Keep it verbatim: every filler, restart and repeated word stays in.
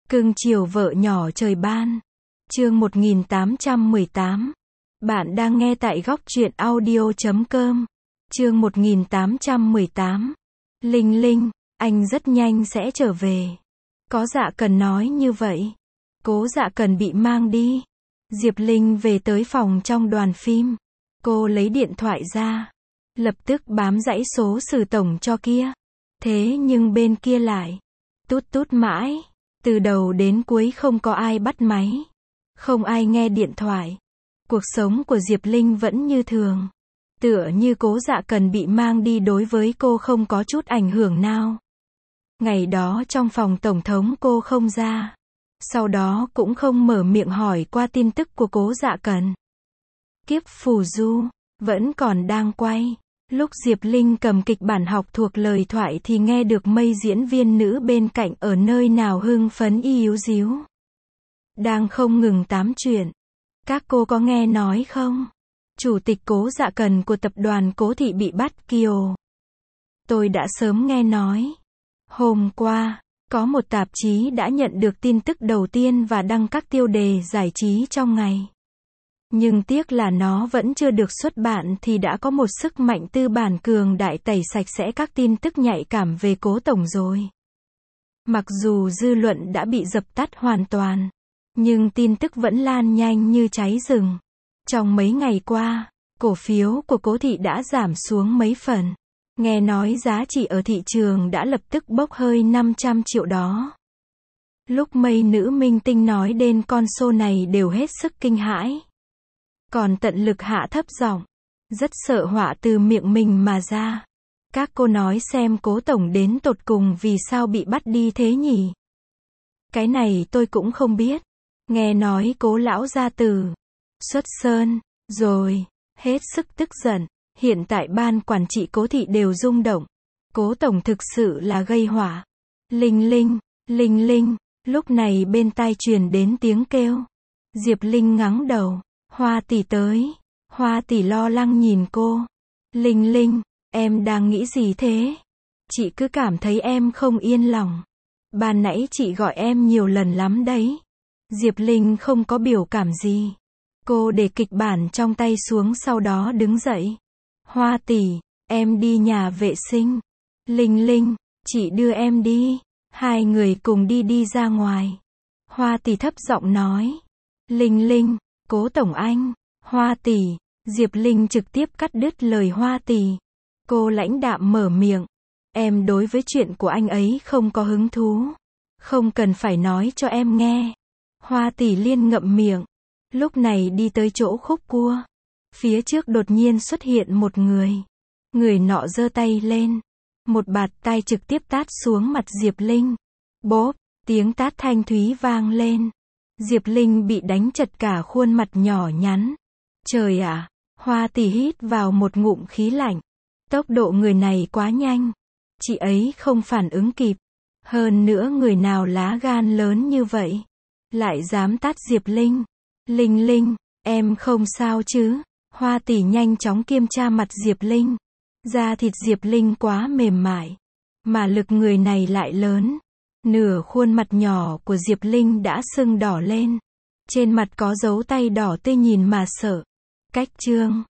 Cưng chiều vợ nhỏ trời ban. Chương một nghìn tám trăm mười tám. Bạn đang nghe tại góc truyện audio chấm com. Chương một nghìn tám trăm mười tám. Linh Linh, anh rất nhanh sẽ trở về. Có Dạ Cần nói như vậy. Cố Dạ Cần bị mang đi. Diệp Linh về tới phòng trong đoàn phim. Cô lấy điện thoại ra. Lập tức bám dãy số sử tổng cho kia. Thế nhưng bên kia lại tút tút mãi. Từ đầu đến cuối không có ai bắt máy. Không ai nghe điện thoại. Cuộc sống của Diệp Linh vẫn như thường. Tựa như Cố Dạ Cần bị mang đi đối với cô không có chút ảnh hưởng nào. Ngày đó trong phòng tổng thống cô không ra. Sau đó cũng không mở miệng hỏi qua tin tức của Cố Dạ Cần. Kiếp phù du vẫn còn đang quay. Lúc Diệp Linh cầm kịch bản học thuộc lời thoại thì nghe được Mây diễn viên nữ bên cạnh ở nơi nào hưng phấn íu díu. Đang không ngừng tám chuyện. Các cô có nghe nói không? Chủ tịch Cố Dạ Cần của tập đoàn Cố Thị bị bắt Kiều. Tôi đã sớm nghe nói. Hôm qua, có một tạp chí đã nhận được tin tức đầu tiên và đăng các tiêu đề giải trí trong ngày. Nhưng tiếc là nó vẫn chưa được xuất bản thì đã có một sức mạnh tư bản cường đại tẩy sạch sẽ các tin tức nhạy cảm về Cố Tổng rồi. Mặc dù dư luận đã bị dập tắt hoàn toàn, nhưng tin tức vẫn lan nhanh như cháy rừng. Trong mấy ngày qua, cổ phiếu của Cố Thị đã giảm xuống mấy phần. Nghe nói giá trị ở thị trường đã lập tức bốc hơi năm trăm triệu đó. Lúc mấy nữ minh tinh nói đến con số này đều hết sức kinh hãi. Còn tận lực hạ thấp giọng, rất sợ họa từ miệng mình mà ra. Các cô nói xem Cố Tổng đến tột cùng vì sao bị bắt đi thế nhỉ? Cái này tôi cũng không biết. Nghe nói Cố lão gia tử xuất sơn, rồi, hết sức tức giận. Hiện tại ban quản trị Cố Thị đều rung động. Cố Tổng thực sự là gây họa. Linh Linh, Linh Linh, lúc này bên tai truyền đến tiếng kêu. Diệp Linh ngắng đầu. Hoa tỷ tới. Hoa tỷ lo lắng nhìn cô. Linh Linh, em đang nghĩ gì thế? Chị cứ cảm thấy em không yên lòng. Ban nãy chị gọi em nhiều lần lắm đấy. Diệp Linh không có biểu cảm gì. Cô để kịch bản trong tay xuống sau đó đứng dậy. Hoa tỷ, em đi nhà vệ sinh. Linh Linh, chị đưa em đi. Hai người cùng đi đi ra ngoài. Hoa tỷ thấp giọng nói. Linh Linh, Cố Tổng anh. Hoa tỷ. Diệp Linh trực tiếp cắt đứt lời Hoa tỷ. Cô lãnh đạm mở miệng. Em đối với chuyện của anh ấy không có hứng thú. Không cần phải nói cho em nghe. Hoa tỷ liên ngậm miệng. Lúc này đi tới chỗ khúc cua. Phía trước đột nhiên xuất hiện một người. Người nọ giơ tay lên. Một bạt tai trực tiếp tát xuống mặt Diệp Linh. Bốp, tiếng tát thanh thúy vang lên. Diệp Linh bị đánh chật cả khuôn mặt nhỏ nhắn. Trời ạ, Hoa tỷ hít vào một ngụm khí lạnh. Tốc độ người này quá nhanh. Chị ấy không phản ứng kịp. Hơn nữa người nào lá gan lớn như vậy. Lại dám tát Diệp Linh. Linh Linh, em không sao chứ? Hoa tỷ nhanh chóng kiểm tra mặt Diệp Linh. Da thịt Diệp Linh quá mềm mại. Mà lực người này lại lớn. Nửa khuôn mặt nhỏ của Diệp Linh đã sưng đỏ lên. Trên mặt có dấu tay đỏ tươi nhìn mà sợ. Cách chương.